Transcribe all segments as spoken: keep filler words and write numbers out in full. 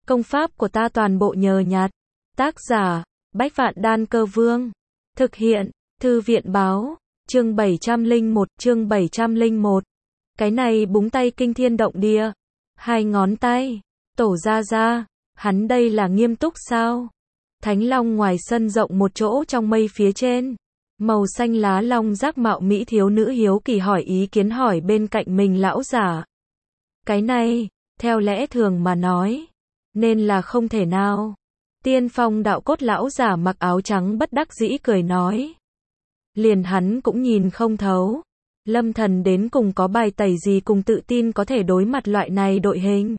Công pháp của ta toàn bộ nhờ nhặt. Tác giả, Bách Vạn Đan Cơ Vương. Thực hiện, Thư viện báo, chương bảy trăm lẻ một, chương bảy trăm lẻ một. Cái này búng tay kinh thiên động địa. Hai ngón tay, tổ ra ra, hắn đây là nghiêm túc sao? Thánh Long ngoài sân rộng một chỗ trong mây phía trên. Màu xanh lá long giác mạo mỹ thiếu nữ hiếu kỳ hỏi ý kiến hỏi bên cạnh mình lão giả. Cái này, theo lẽ thường mà nói, nên là không thể nào. Tiên phong đạo cốt lão giả mặc áo trắng bất đắc dĩ cười nói. Liền hắn cũng nhìn không thấu. Lâm Thần đến cùng có bài tẩy gì cùng tự tin có thể đối mặt loại này đội hình.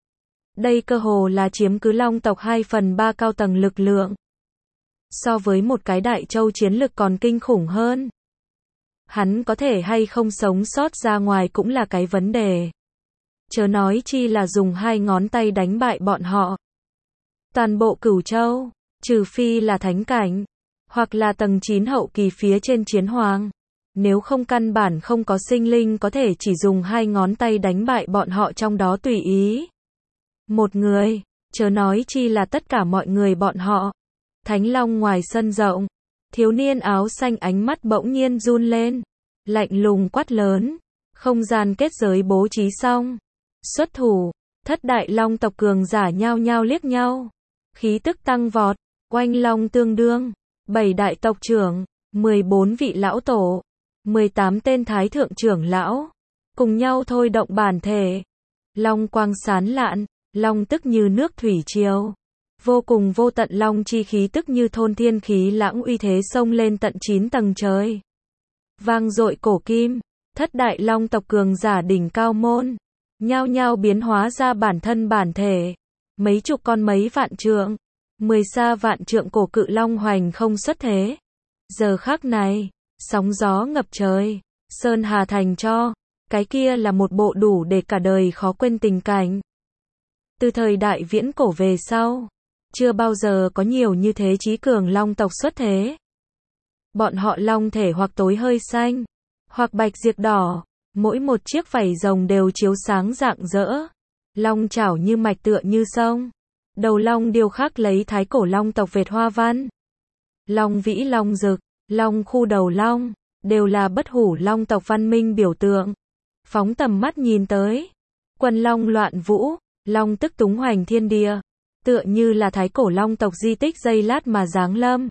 Đây cơ hồ là chiếm cứ Long tộc hai phần ba cao tầng lực lượng. So với một cái đại châu chiến lực còn kinh khủng hơn. Hắn có thể hay không sống sót ra ngoài cũng là cái vấn đề. Chớ nói chi là dùng hai ngón tay đánh bại bọn họ. Toàn bộ Cửu Châu, trừ phi là thánh cảnh, hoặc là tầng chín hậu kỳ phía trên chiến hoàng. Nếu không căn bản không có sinh linh có thể chỉ dùng hai ngón tay đánh bại bọn họ trong đó tùy ý. Một người, chớ nói chi là tất cả mọi người bọn họ. Thánh Long ngoài sân rộng, thiếu niên áo xanh ánh mắt bỗng nhiên run lên, lạnh lùng quát lớn, không gian kết giới bố trí xong, xuất thủ, thất đại long tộc cường giả nhao nhao liếc nhau, khí tức tăng vọt, oanh long tương đương, bảy đại tộc trưởng, mười bốn vị lão tổ, mười tám tên thái thượng trưởng lão, cùng nhau thôi động bản thể, long quang sán lạn, long tức như nước thủy triều. Vô cùng vô tận long chi khí tức như thôn thiên khí lãng uy thế xông lên tận chín tầng trời. Vang dội cổ kim, thất đại long tộc cường giả đỉnh cao môn, nhao nhao biến hóa ra bản thân bản thể. Mấy chục con mấy vạn trượng, mười sa vạn trượng cổ cự long hoành không xuất thế. Giờ khắc này, sóng gió ngập trời, sơn hà thành cho, cái kia là một bộ đủ để cả đời khó quên tình cảnh. Từ thời đại viễn cổ về sau, chưa bao giờ có nhiều như thế chí cường long tộc xuất thế. Bọn họ long thể hoặc tối hơi xanh, hoặc bạch diệp đỏ, mỗi một chiếc vảy rồng đều chiếu sáng rạng rỡ. Long chảo như mạch tựa như sông. Đầu long điêu khắc lấy thái cổ long tộc vệt hoa văn. Long vĩ long rực, long khu đầu long, đều là bất hủ long tộc văn minh biểu tượng. Phóng tầm mắt nhìn tới, quần long loạn vũ, long tức túng hoành thiên địa. Tựa như là thái cổ long tộc di tích giây lát mà giáng lâm.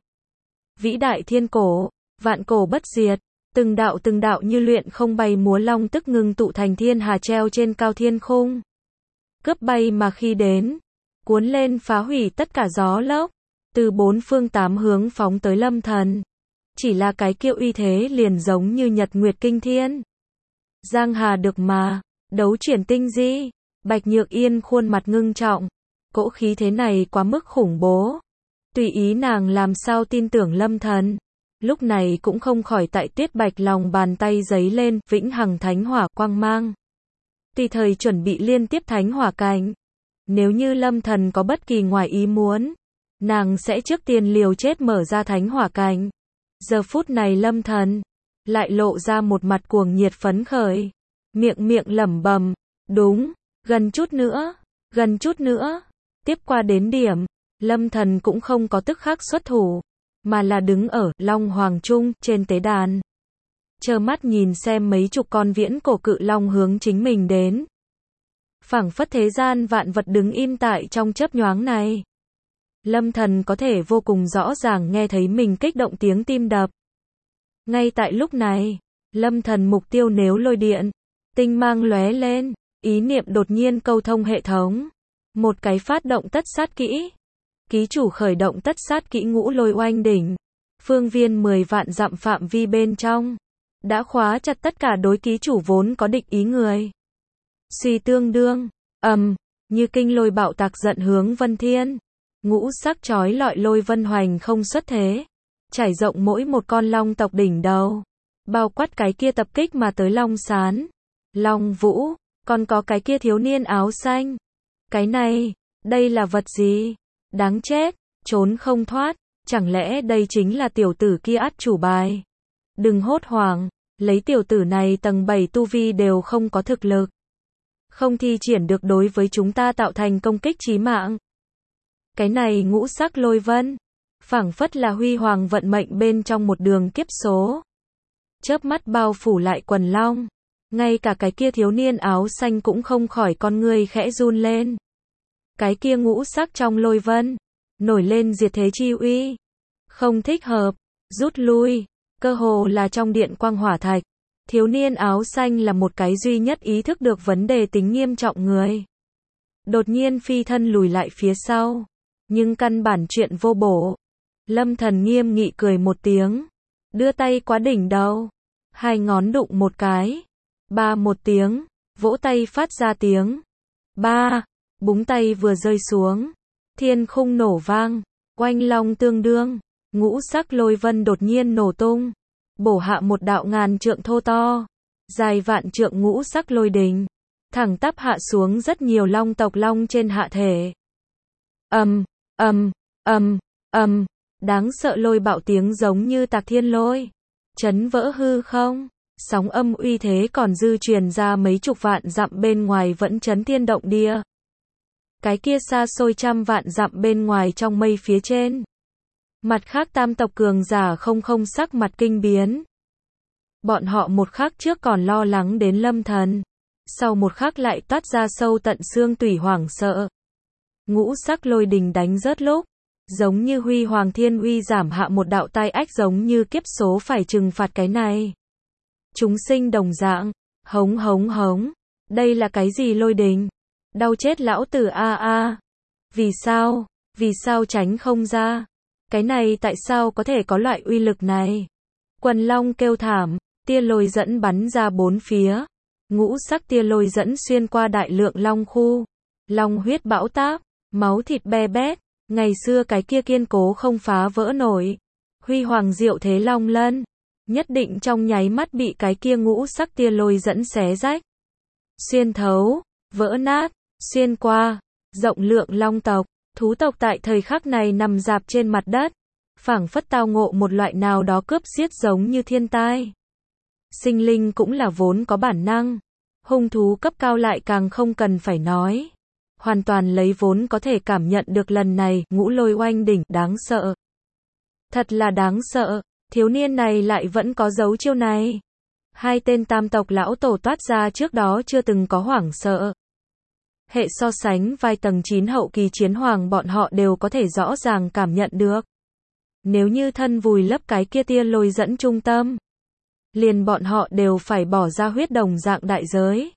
Vĩ đại thiên cổ, vạn cổ bất diệt, từng đạo từng đạo như luyện không bay múa long tức ngưng tụ thành thiên hà treo trên cao thiên khung. Cướp bay mà khi đến, cuốn lên phá hủy tất cả gió lốc, từ bốn phương tám hướng phóng tới Lâm Thần. Chỉ là cái kiệu uy thế liền giống như nhật nguyệt kinh thiên. Giang hà được mà, đấu chuyển tinh di, Bạch Nhược Yên khuôn mặt ngưng trọng. Cỗ khí thế này quá mức khủng bố. Tùy ý nàng làm sao tin tưởng Lâm Thần. Lúc này cũng không khỏi tại Tuyết Bạch lòng bàn tay giấy lên, vĩnh hằng thánh hỏa quang mang. Tùy thời chuẩn bị liên tiếp thánh hỏa cảnh. Nếu như Lâm Thần có bất kỳ ngoài ý muốn, nàng sẽ trước tiên liều chết mở ra thánh hỏa cảnh. Giờ phút này Lâm Thần lại lộ ra một mặt cuồng nhiệt phấn khởi. Miệng miệng lẩm bẩm, đúng, gần chút nữa, gần chút nữa. Tiếp qua đến điểm, Lâm Thần cũng không có tức khắc xuất thủ, mà là đứng ở Long Hoàng Trung trên tế đàn. Chờ mắt nhìn xem mấy chục con viễn cổ cự long hướng chính mình đến. Phảng phất thế gian vạn vật đứng im tại trong chớp nhoáng này. Lâm Thần có thể vô cùng rõ ràng nghe thấy mình kích động tiếng tim đập. Ngay tại lúc này, Lâm Thần mục tiêu nếu lôi điện, tinh mang lóe lên, ý niệm đột nhiên câu thông hệ thống. Một cái phát động tất sát kỹ. Ký chủ khởi động tất sát kỹ ngũ lôi oanh đỉnh. Phương viên mười vạn dặm phạm vi bên trong. Đã khóa chặt tất cả đối ký chủ vốn có địch ý người. Suy tương đương, ầm, như kinh lôi bạo tạc giận hướng vân thiên. Ngũ sắc chói lọi lôi vân hoành không xuất thế. Trải rộng mỗi một con long tộc đỉnh đầu. Bao quát cái kia tập kích mà tới long sán. Long vũ, còn có cái kia thiếu niên áo xanh. Cái này, đây là vật gì? Đáng chết, trốn không thoát, chẳng lẽ đây chính là tiểu tử kia át chủ bài? Đừng hốt hoảng, lấy tiểu tử này tầng bảy tu vi đều không có thực lực. Không thi triển được đối với chúng ta tạo thành công kích chí mạng. Cái này ngũ sắc lôi vân, phảng phất là huy hoàng vận mệnh bên trong một đường kiếp số. Chớp mắt bao phủ lại quần long. Ngay cả cái kia thiếu niên áo xanh cũng không khỏi con ngươi khẽ run lên. Cái kia ngũ sắc trong lôi vân, nổi lên diệt thế chi uy. Không thích hợp, rút lui, cơ hồ là trong điện quang hỏa thạch. Thiếu niên áo xanh là một cái duy nhất ý thức được vấn đề tính nghiêm trọng người. Đột nhiên phi thân lùi lại phía sau, nhưng căn bản chuyện vô bổ. Lâm Thần nghiêm nghị cười một tiếng, đưa tay quá đỉnh đầu, hai ngón đụng một cái, ba một tiếng, vỗ tay phát ra tiếng, ba, búng tay vừa rơi xuống, thiên khung nổ vang, oanh long tương đương, ngũ sắc lôi vân đột nhiên nổ tung, bổ hạ một đạo ngàn trượng thô to, dài vạn trượng ngũ sắc lôi đình, thẳng tắp hạ xuống rất nhiều long tộc long trên hạ thể. Ầm, ầm, ầm, ầm, đáng sợ lôi bạo tiếng giống như tạc thiên lôi, chấn vỡ hư không, sóng âm uy thế còn dư truyền ra mấy chục vạn dặm bên ngoài vẫn chấn thiên động địa. Cái kia xa xôi trăm vạn dặm bên ngoài trong mây phía trên. Mặt khác tam tộc cường giả không không sắc mặt kinh biến. Bọn họ một khắc trước còn lo lắng đến Lâm Thần, sau một khắc lại toát ra sâu tận xương tủy hoảng sợ. Ngũ sắc lôi đình đánh rớt lúc, giống như huy hoàng thiên uy giảm hạ một đạo tai ách giống như kiếp số phải trừng phạt cái này. Chúng sinh đồng dạng, hống hống hống, đây là cái gì lôi đình? Đau chết lão tử a a. Vì sao? Vì sao tránh không ra? Cái này tại sao có thể có loại uy lực này? Quần long kêu thảm, tia lôi dẫn bắn ra bốn phía. Ngũ sắc tia lôi dẫn xuyên qua đại lượng long khu. Long huyết bão táp, máu thịt be bét. Ngày xưa cái kia kiên cố không phá vỡ nổi. Huy hoàng diệu thế long lân. Nhất định trong nháy mắt bị cái kia ngũ sắc tia lôi dẫn xé rách. Xuyên thấu, vỡ nát, xuyên qua, rộng lượng long tộc. Thú tộc tại thời khắc này nằm rạp trên mặt đất, phảng phất tao ngộ một loại nào đó cướp giết giống như thiên tai. Sinh linh cũng là vốn có bản năng, hung thú cấp cao lại càng không cần phải nói. Hoàn toàn lấy vốn có thể cảm nhận được lần này, ngũ lôi oanh đỉnh, đáng sợ. Thật là đáng sợ, thiếu niên này lại vẫn có dấu chiêu này. Hai tên tam tộc lão tổ toát ra trước đó chưa từng có hoảng sợ. Hệ so sánh vai tầng chín hậu kỳ chiến hoàng bọn họ đều có thể rõ ràng cảm nhận được. Nếu như thân vùi lấp cái kia tia lôi dẫn trung tâm, liền bọn họ đều phải bỏ ra huyết đồng dạng đại giới.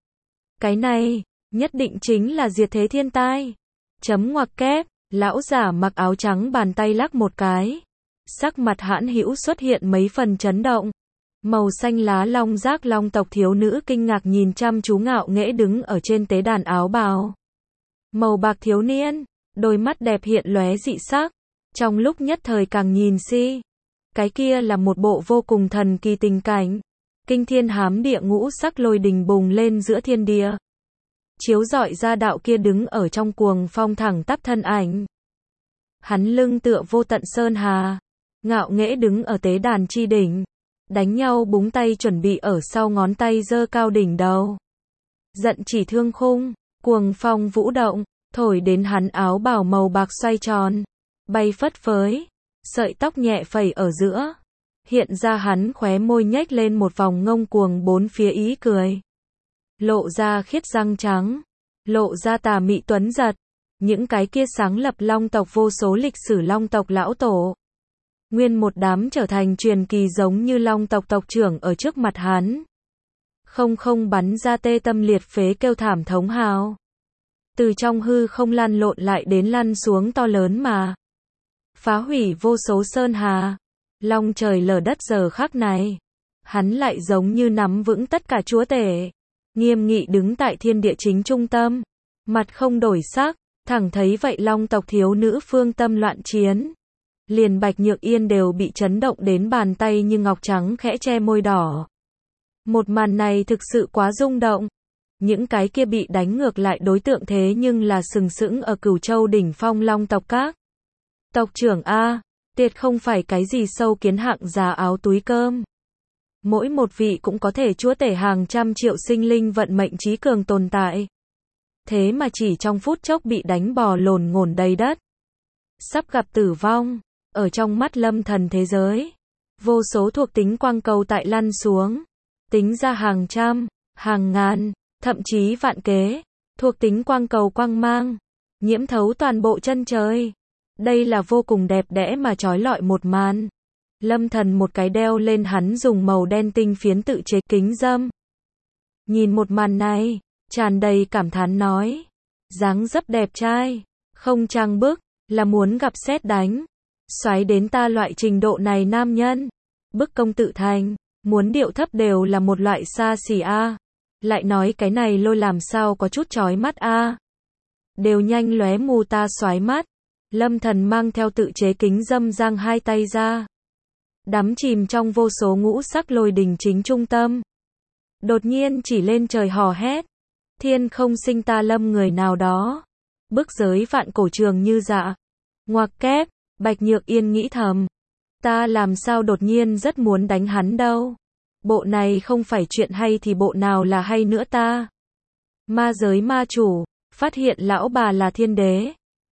Cái này, nhất định chính là diệt thế thiên tai. Chấm ngoặc kép, lão giả mặc áo trắng bàn tay lắc một cái. Sắc mặt hãn hữu xuất hiện mấy phần chấn động. Màu xanh lá long giác long tộc thiếu nữ kinh ngạc nhìn chăm chú ngạo nghễ đứng ở trên tế đàn áo bào. Màu bạc thiếu niên, đôi mắt đẹp hiện lóe dị sắc, trong lúc nhất thời càng nhìn si. Cái kia là một bộ vô cùng thần kỳ tình cảnh. Kinh thiên hám địa ngũ sắc lôi đình bùng lên giữa thiên địa. Chiếu rọi ra đạo kia đứng ở trong cuồng phong thẳng tắp thân ảnh. Hắn lưng tựa vô tận sơn hà, ngạo nghễ đứng ở tế đàn chi đỉnh. Đánh nhau búng tay chuẩn bị ở sau ngón tay giơ cao đỉnh đầu. Giận chỉ thương khung, cuồng phong vũ động, thổi đến hắn áo bào màu bạc xoay tròn, bay phất phới, sợi tóc nhẹ phẩy ở giữa. Hiện ra hắn khóe môi nhếch lên một vòng ngông cuồng bốn phía ý cười. Lộ ra khiết răng trắng, lộ ra tà mị tuấn giật, những cái kia sáng lập long tộc vô số lịch sử long tộc lão tổ. Nguyên một đám trở thành truyền kỳ giống như long tộc tộc trưởng ở trước mặt hắn. Không không bắn ra tê tâm liệt phế kêu thảm thống hào. Từ trong hư không lăn lộn lại đến lăn xuống to lớn mà. Phá hủy vô số sơn hà. Long trời lở đất giờ khắc này. Hắn lại giống như nắm vững tất cả chúa tể. Nghiêm nghị đứng tại thiên địa chính trung tâm. Mặt không đổi sắc, thẳng thấy vậy long tộc thiếu nữ phương tâm loạn chiến. Liền Bạch Nhược Yên đều bị chấn động đến bàn tay như ngọc trắng khẽ che môi đỏ. Một màn này thực sự quá rung động. Những cái kia bị đánh ngược lại đối tượng thế nhưng là sừng sững ở Cửu Châu đỉnh phong long tộc các. Tộc trưởng A, tuyệt không phải cái gì sâu kiến hạng giá áo túi cơm. Mỗi một vị cũng có thể chúa tể hàng trăm triệu sinh linh vận mệnh trí cường tồn tại. Thế mà chỉ trong phút chốc bị đánh bò lồn ngổn đầy đất. sắp gặp tử vong. Ở trong mắt Lâm Thần thế giới, vô số thuộc tính quang cầu tại lăn xuống, tính ra hàng trăm, hàng ngàn, thậm chí vạn kế, thuộc tính quang cầu quang mang, nhiễm thấu toàn bộ chân trời. Đây là vô cùng đẹp đẽ mà chói lọi một màn. Lâm Thần một cái đeo lên hắn dùng màu đen tinh phiến tự chế kính râm. Nhìn một màn này, tràn đầy cảm thán nói, dáng dấp đẹp trai, không trang bức, là muốn gặp sét đánh. Xoáy đến ta loại trình độ này nam nhân, bức công tự thành, muốn điệu thấp đều là một loại xa xỉ a. Lại nói cái này lôi làm sao có chút chói mắt a. Đều nhanh lóe mù ta xoáy mắt. Lâm Thần mang theo tự chế kính râm giang hai tay ra, đắm chìm trong vô số ngũ sắc lôi đình chính trung tâm. Đột nhiên chỉ lên trời hò hét, thiên không sinh ta lâm người nào đó, bức giới vạn cổ trường như dạ. Ngoặc kép, Bạch Nhược Yên nghĩ thầm, ta làm sao đột nhiên rất muốn đánh hắn đâu. Bộ này không phải chuyện hay thì bộ nào là hay nữa ta. Ma giới ma chủ, phát hiện lão bà là thiên đế.